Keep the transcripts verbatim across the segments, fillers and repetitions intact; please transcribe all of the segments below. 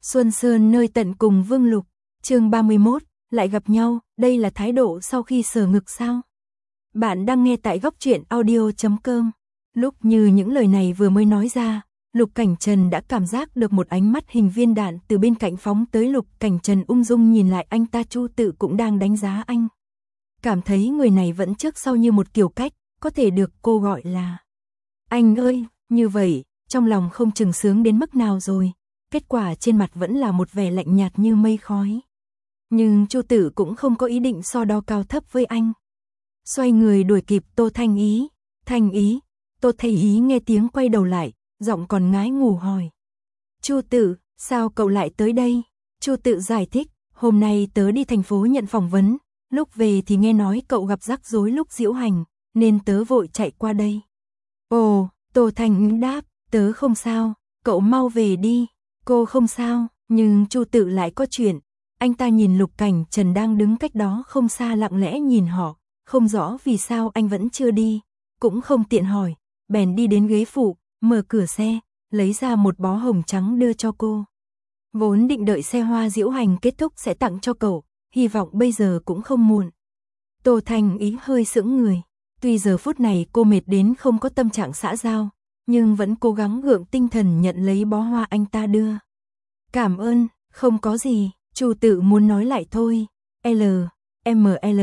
Xuân Sơn nơi tận cùng Vương Lục, chương ba mươi mốt, lại gặp nhau, đây là thái độ sau khi sờ ngực sao? Bạn đang nghe tại góc truyện audio chấm com. Lúc như những lời này vừa mới nói ra, Lục Cảnh Trần đã cảm giác được một ánh mắt hình viên đạn từ bên cạnh phóng tới. Lục Cảnh Trần ung dung nhìn lại anh ta. Chu Tự cũng đang đánh giá anh. Cảm thấy người này vẫn trước sau như một kiểu cách, có thể được cô gọi là anh ơi, như vậy, trong lòng không chừng sướng đến mức nào rồi. Kết quả trên mặt vẫn là một vẻ lạnh nhạt như mây khói. Nhưng Chu Tự cũng không có ý định so đo cao thấp với anh. Xoay người đuổi kịp Tô Thanh Ý. Thanh Ý, Tô Thanh Ý nghe tiếng quay đầu lại, giọng còn ngái ngủ hỏi. Chu Tự, sao cậu lại tới đây? Chu Tự giải thích, hôm nay tớ đi thành phố nhận phỏng vấn, lúc về thì nghe nói cậu gặp rắc rối lúc diễu hành, nên tớ vội chạy qua đây. Ồ, Tô Thanh Ý đáp, tớ không sao, cậu mau về đi. Cô không sao, nhưng Chu Tự lại có chuyện. Anh ta nhìn Lục Cảnh Trần đang đứng cách đó không xa lặng lẽ nhìn họ, không rõ vì sao anh vẫn chưa đi, cũng không tiện hỏi, bèn đi đến ghế phụ, mở cửa xe, lấy ra một bó hồng trắng đưa cho cô. Vốn định đợi xe hoa diễu hành kết thúc sẽ tặng cho cậu, hy vọng bây giờ cũng không muộn. Tô Thanh Ý hơi sững người, tuy giờ phút này cô mệt đến không có tâm trạng xã giao, nhưng vẫn cố gắng gượng tinh thần nhận lấy bó hoa anh ta đưa. Cảm ơn, không có gì, Chu Tự muốn nói lại thôi. L, M L,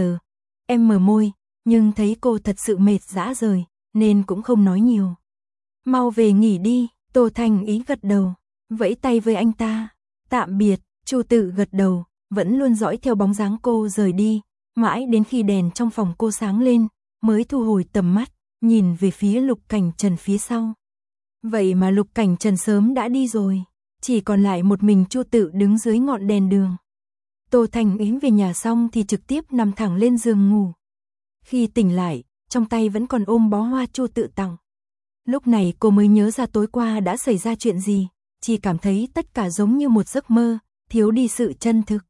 M môi, nhưng thấy cô thật sự mệt rã rời, nên cũng không nói nhiều. Mau về nghỉ đi, Tô Thanh Ý gật đầu, vẫy tay với anh ta. Tạm biệt, Chu Tự gật đầu, vẫn luôn dõi theo bóng dáng cô rời đi, mãi đến khi đèn trong phòng cô sáng lên, mới thu hồi tầm mắt, nhìn về phía Lục Cảnh Trần phía sau. Vậy mà Lục Cảnh Trần sớm đã đi rồi, chỉ còn lại một mình Chu Tự đứng dưới ngọn đèn đường. Tô Thanh Ý về nhà xong thì trực tiếp nằm thẳng lên giường ngủ. Khi tỉnh lại, trong tay vẫn còn ôm bó hoa Chu Tự tặng. Lúc này cô mới nhớ ra tối qua đã xảy ra chuyện gì, chỉ cảm thấy tất cả giống như một giấc mơ, thiếu đi sự chân thực.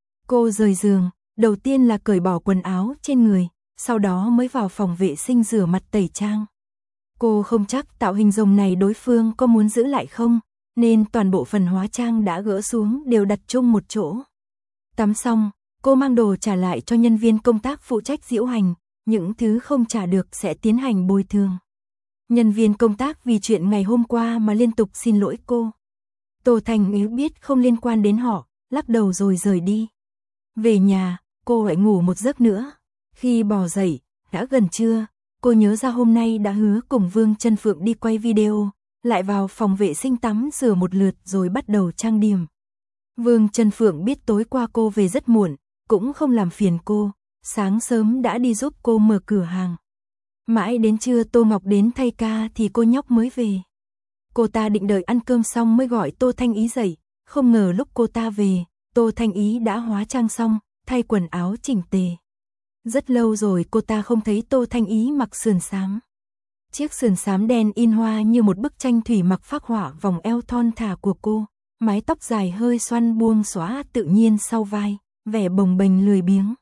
Cô rời giường, đầu tiên là cởi bỏ quần áo trên người, sau đó mới vào phòng vệ sinh rửa mặt tẩy trang. Cô không chắc tạo hình rồng này đối phương có muốn giữ lại không, nên toàn bộ phần hóa trang đã gỡ xuống đều đặt chung một chỗ. Tắm xong, cô mang đồ trả lại cho nhân viên công tác phụ trách diễu hành, những thứ không trả được sẽ tiến hành bồi thường. Nhân viên công tác vì chuyện ngày hôm qua mà liên tục xin lỗi cô. Tô Thanh Ý biết không liên quan đến họ, lắc đầu rồi rời đi. Về nhà, cô lại ngủ một giấc nữa. Khi bò dậy, đã gần trưa, cô nhớ ra hôm nay đã hứa cùng Vương Chân Phượng đi quay video, lại vào phòng vệ sinh tắm rửa một lượt rồi bắt đầu trang điểm. Vương Chân Phượng biết tối qua cô về rất muộn, cũng không làm phiền cô, sáng sớm đã đi giúp cô mở cửa hàng. Mãi đến trưa Tô Ngọc đến thay ca thì cô nhóc mới về. Cô ta định đợi ăn cơm xong mới gọi Tô Thanh Ý dậy, không ngờ lúc cô ta về, Tô Thanh Ý đã hóa trang xong, thay quần áo chỉnh tề. Rất lâu rồi cô ta không thấy Tô Thanh Ý mặc sườn xám. Chiếc sườn xám đen in hoa như một bức tranh thủy mặc phác họa vòng eo thon thả của cô, mái tóc dài hơi xoăn buông xõa tự nhiên sau vai, vẻ bồng bềnh lười biếng.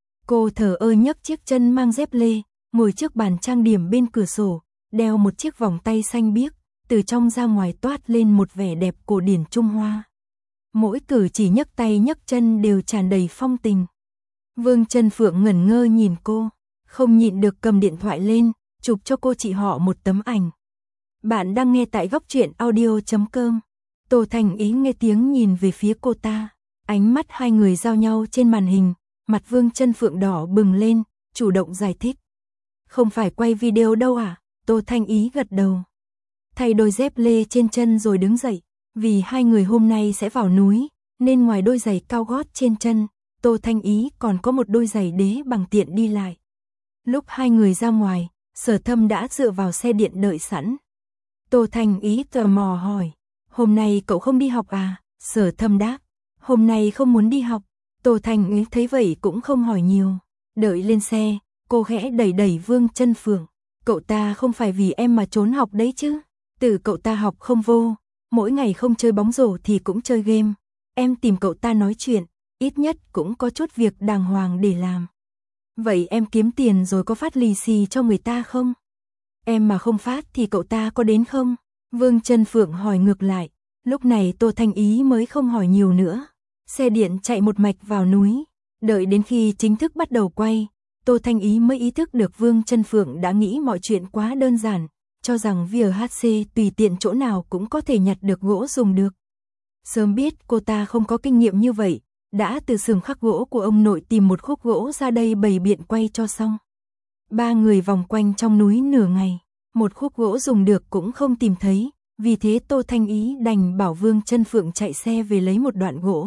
Cô thờ ơ nhấc chiếc chân mang dép lê, ngồi trước bàn trang điểm bên cửa sổ, đeo một chiếc vòng tay xanh biếc, từ trong ra ngoài toát lên một vẻ đẹp cổ điển Trung Hoa. Mỗi cử chỉ nhấc tay nhấc chân đều tràn đầy phong tình. Vương Chân Phượng ngẩn ngơ nhìn cô, không nhịn được cầm điện thoại lên, chụp cho cô chị họ một tấm ảnh. Bạn đang nghe tại góc truyện audio chấm com. Tô Thanh Ý nghe tiếng nhìn về phía cô ta, ánh mắt hai người giao nhau trên màn hình, mặt Vương Chân Phượng đỏ bừng lên, chủ động giải thích. Không phải quay video đâu à? Tô Thanh Ý gật đầu. Thay đôi dép lê trên chân rồi đứng dậy, vì hai người hôm nay sẽ vào núi, nên ngoài đôi giày cao gót trên chân, Tô Thanh Ý còn có một đôi giày đế bằng tiện đi lại. Lúc hai người ra ngoài, Sở Thâm đã dựa vào xe điện đợi sẵn. Tô Thanh Ý tò mò hỏi, hôm nay cậu không đi học à? Sở Thâm đáp, hôm nay không muốn đi học. Tô Thanh Ý thấy vậy cũng không hỏi nhiều. Đợi lên xe, cô khẽ đẩy đẩy Vương Chân Phượng, cậu ta không phải vì em mà trốn học đấy chứ? Từ cậu ta học không vô, mỗi ngày không chơi bóng rổ thì cũng chơi game. Em tìm cậu ta nói chuyện, ít nhất cũng có chút việc đàng hoàng để làm. Vậy em kiếm tiền rồi có phát lì xì cho người ta không? Em mà không phát thì cậu ta có đến không? Vương Chân Phượng hỏi ngược lại. Lúc này Tô Thanh Ý mới không hỏi nhiều nữa. Xe điện chạy một mạch vào núi. Đợi đến khi chính thức bắt đầu quay, Tô Thanh Ý mới ý thức được Vương Chân Phượng đã nghĩ mọi chuyện quá đơn giản, cho rằng vê hát xê tùy tiện chỗ nào cũng có thể nhặt được gỗ dùng được. Sớm biết cô ta không có kinh nghiệm như vậy, đã từ xưởng khắc gỗ của ông nội tìm một khúc gỗ ra đây bày biện quay cho xong. Ba người vòng quanh trong núi nửa ngày, một khúc gỗ dùng được cũng không tìm thấy, vì thế Tô Thanh Ý đành bảo Vương Chân Phượng chạy xe về lấy một đoạn gỗ.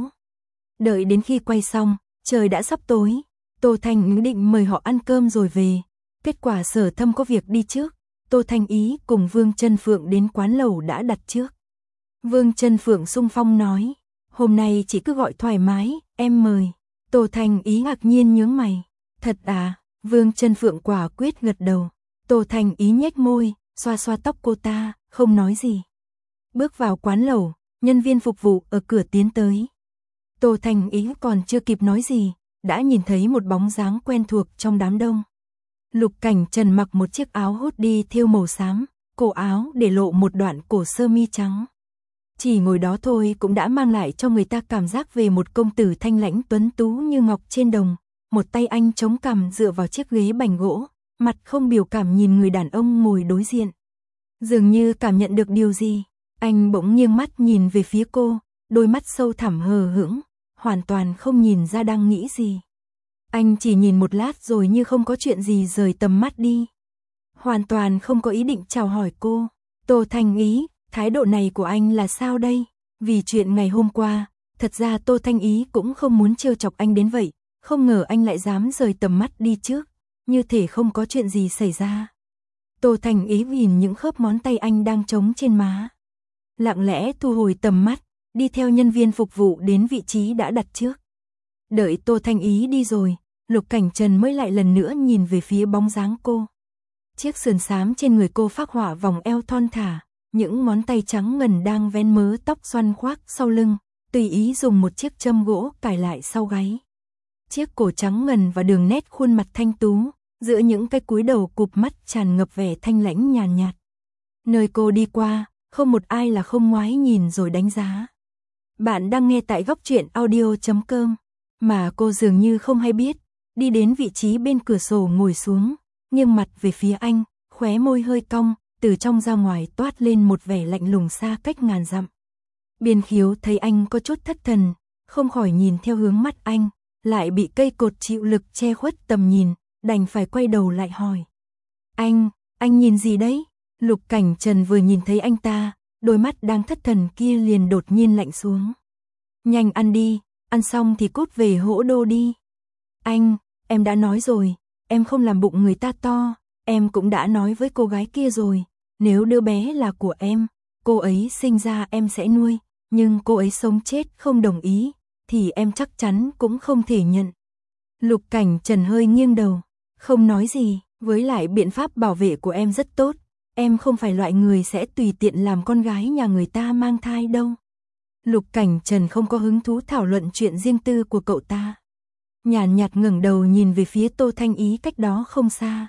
Đợi đến khi quay xong, trời đã sắp tối, Tô Thanh Ý định mời họ ăn cơm rồi về, kết quả Sở Thâm có việc đi trước, Tô Thanh Ý cùng Vương Chân Phượng đến quán lẩu đã đặt trước. Vương Chân Phượng xung phong nói, hôm nay chỉ cứ gọi thoải mái, em mời. Tô Thanh Ý ngạc nhiên nhướng mày, thật à? Vương Chân Phượng quả quyết gật đầu. Tô Thanh Ý nhếch môi, xoa xoa tóc cô ta, không nói gì. Bước vào quán lẩu, nhân viên phục vụ ở cửa tiến tới. Tô Thanh Ý còn chưa kịp nói gì, đã nhìn thấy một bóng dáng quen thuộc trong đám đông. Lục Cảnh Trần mặc một chiếc áo hoodie thêu màu xám, cổ áo để lộ một đoạn cổ sơ mi trắng. Chỉ ngồi đó thôi cũng đã mang lại cho người ta cảm giác về một công tử thanh lãnh tuấn tú như ngọc trên đồng. Một tay anh chống cằm dựa vào chiếc ghế bành gỗ, mặt không biểu cảm nhìn người đàn ông ngồi đối diện. Dường như cảm nhận được điều gì, anh bỗng nghiêng mắt nhìn về phía cô, đôi mắt sâu thẳm hờ hững, hoàn toàn không nhìn ra đang nghĩ gì. Anh chỉ nhìn một lát rồi như không có chuyện gì rời tầm mắt đi. Hoàn toàn không có ý định chào hỏi cô. Tô Thanh Ý, thái độ này của anh là sao đây? Vì chuyện ngày hôm qua, thật ra Tô Thanh Ý cũng không muốn trêu chọc anh đến vậy. Không ngờ anh lại dám rời tầm mắt đi trước, như thể không có chuyện gì xảy ra. Tô Thanh Ý nhìn những khớp ngón tay anh đang trống trên má. Lặng lẽ thu hồi tầm mắt, đi theo nhân viên phục vụ đến vị trí đã đặt trước. Đợi Tô Thanh Ý đi rồi, Lục Cảnh Trần mới lại lần nữa nhìn về phía bóng dáng cô. Chiếc sườn xám trên người cô phác họa vòng eo thon thả, những ngón tay trắng ngần đang vén mớ tóc xoăn khoác sau lưng, tùy ý dùng một chiếc châm gỗ cài lại sau gáy. Chiếc cổ trắng ngần và đường nét khuôn mặt thanh tú, giữa những cái cúi đầu cụp mắt tràn ngập vẻ thanh lãnh nhàn nhạt, nhạt. Nơi cô đi qua, không một ai là không ngoái nhìn rồi đánh giá. Bạn đang nghe tại góc truyện audio chấm com, mà cô dường như không hay biết, đi đến vị trí bên cửa sổ ngồi xuống, nghiêng mặt về phía anh, khóe môi hơi cong, từ trong ra ngoài toát lên một vẻ lạnh lùng xa cách ngàn dặm. Biên Khiếu thấy anh có chút thất thần, không khỏi nhìn theo hướng mắt anh, lại bị cây cột chịu lực che khuất tầm nhìn, đành phải quay đầu lại hỏi. Anh, anh nhìn gì đấy? Lục Cảnh Trần vừa nhìn thấy anh ta, đôi mắt đang thất thần kia liền đột nhiên lạnh xuống. Nhanh ăn đi, ăn xong thì cút về hỗ đô đi. Anh, em đã nói rồi, em không làm bụng người ta to, em cũng đã nói với cô gái kia rồi, nếu đứa bé là của em, cô ấy sinh ra em sẽ nuôi, nhưng cô ấy sống chết không đồng ý, thì em chắc chắn cũng không thể nhận. Lục Cảnh Trần hơi nghiêng đầu, không nói gì, với lại biện pháp bảo vệ của em rất tốt, em không phải loại người sẽ tùy tiện làm con gái nhà người ta mang thai đâu. Lục Cảnh Trần không có hứng thú thảo luận chuyện riêng tư của cậu ta. Nhàn nhạt ngẩng đầu nhìn về phía Tô Thanh Ý cách đó không xa.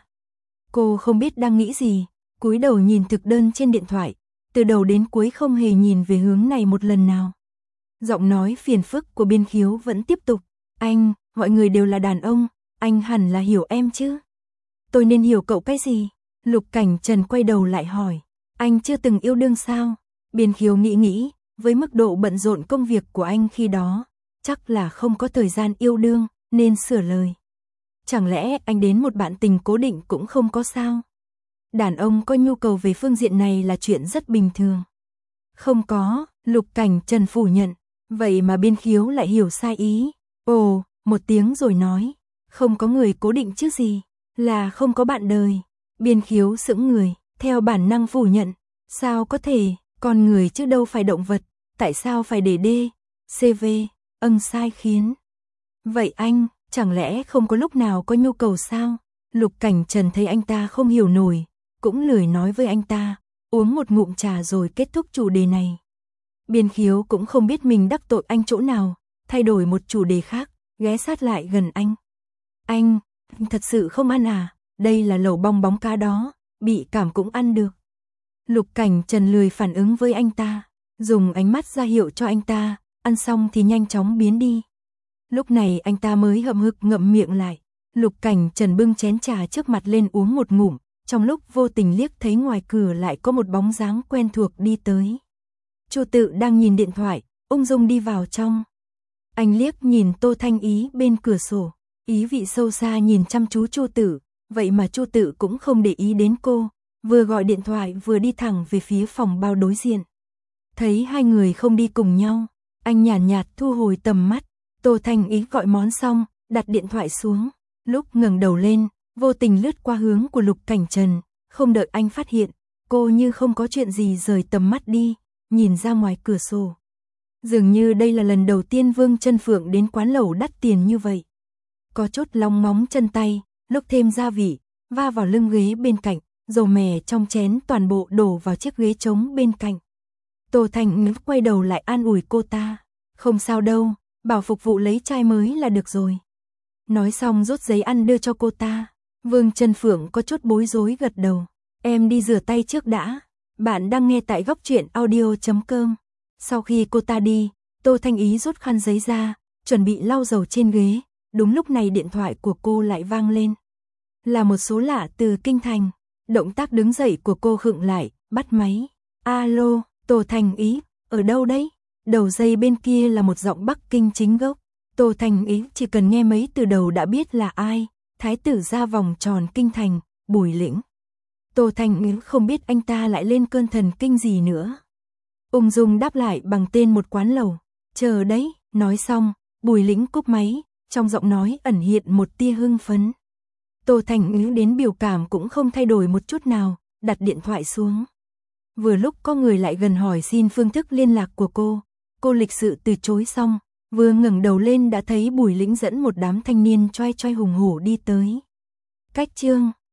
Cô không biết đang nghĩ gì, cúi đầu nhìn thực đơn trên điện thoại, từ đầu đến cuối không hề nhìn về hướng này một lần nào. Giọng nói phiền phức của Biên Khiếu vẫn tiếp tục, anh, mọi người đều là đàn ông, anh hẳn là hiểu em chứ. Tôi nên hiểu cậu cái gì? Lục Cảnh Trần quay đầu lại hỏi, anh chưa từng yêu đương sao? Biên Khiếu nghĩ nghĩ, với mức độ bận rộn công việc của anh khi đó, chắc là không có thời gian yêu đương, nên sửa lời. Chẳng lẽ anh đến một bạn tình cố định cũng không có sao? Đàn ông có nhu cầu về phương diện này là chuyện rất bình thường. Không có, Lục Cảnh Trần phủ nhận, vậy mà Biên Khiếu lại hiểu sai ý. Ồ, một tiếng rồi nói, không có người cố định chứ gì, là không có bạn đời. Biên Khiếu sững người, theo bản năng phủ nhận, sao có thể, con người chứ đâu phải động vật, tại sao phải để D, xê vê, âng sai khiến. Vậy anh, chẳng lẽ không có lúc nào có nhu cầu sao? Lục Cảnh Trần thấy anh ta không hiểu nổi, cũng lười nói với anh ta, uống một ngụm trà rồi kết thúc chủ đề này. Biên Khiếu cũng không biết mình đắc tội anh chỗ nào, thay đổi một chủ đề khác, ghé sát lại gần anh. Anh, thật sự không ăn à? Đây là lẩu bong bóng cá đó, bị cảm cũng ăn được. Lục Cảnh Trần lười phản ứng với anh ta, dùng ánh mắt ra hiệu cho anh ta, ăn xong thì nhanh chóng biến đi. Lúc này anh ta mới hậm hực ngậm miệng lại. Lục Cảnh Trần bưng chén trà trước mặt lên uống một ngụm, trong lúc vô tình liếc thấy ngoài cửa lại có một bóng dáng quen thuộc đi tới. Chu Tự đang nhìn điện thoại, ung dung đi vào trong. Anh liếc nhìn Tô Thanh Ý bên cửa sổ, ý vị sâu xa nhìn chăm chú Chu Tự, vậy mà Chu Tự cũng không để ý đến cô, vừa gọi điện thoại vừa đi thẳng về phía phòng bao đối diện. Thấy hai người không đi cùng nhau, anh nhàn nhạt, nhạt thu hồi tầm mắt. Tô Thanh Ý gọi món xong, đặt điện thoại xuống, lúc ngẩng đầu lên, vô tình lướt qua hướng của Lục Cảnh Trần, không đợi anh phát hiện, cô như không có chuyện gì rời tầm mắt đi, nhìn ra ngoài cửa sổ. Dường như đây là lần đầu tiên Vương Chân Phượng đến quán lẩu đắt tiền như vậy. Có chút long móng chân tay, lúc thêm gia vị, va vào lưng ghế bên cạnh, dầu mè trong chén toàn bộ đổ vào chiếc ghế trống bên cạnh. Tô Thanh Ý quay đầu lại an ủi cô ta, không sao đâu, bảo phục vụ lấy chai mới là được rồi. Nói xong rút giấy ăn đưa cho cô ta. Vương Chân Phượng có chút bối rối gật đầu. Em đi rửa tay trước đã. Bạn đang nghe tại góc truyện audio chấm com. Sau khi cô ta đi, Tô Thanh Ý rút khăn giấy ra, chuẩn bị lau dầu trên ghế. Đúng lúc này điện thoại của cô lại vang lên. Là một số lạ từ Kinh Thành. Động tác đứng dậy của cô khựng lại, bắt máy. Alo, Tô Thanh Ý, ở đâu đấy? Đầu dây bên kia là một giọng Bắc Kinh chính gốc. Tô Thanh Ý chỉ cần nghe mấy từ đầu đã biết là ai. Thái tử ra vòng tròn Kinh Thành, Bùi Lĩnh. Tô Thanh Ý không biết anh ta lại lên cơn thần kinh gì nữa. Ung dung đáp lại bằng tên một quán lẩu. Chờ đấy, nói xong, Bùi Lĩnh cúp máy, trong giọng nói ẩn hiện một tia hưng phấn. Tô Thanh Ý đến biểu cảm cũng không thay đổi một chút nào, đặt điện thoại xuống. Vừa lúc có người lại gần hỏi xin phương thức liên lạc của cô, cô lịch sự từ chối xong, vừa ngẩng đầu lên đã thấy Bùi Lĩnh dẫn một đám thanh niên choai choai hùng hổ đi tới. Cách chương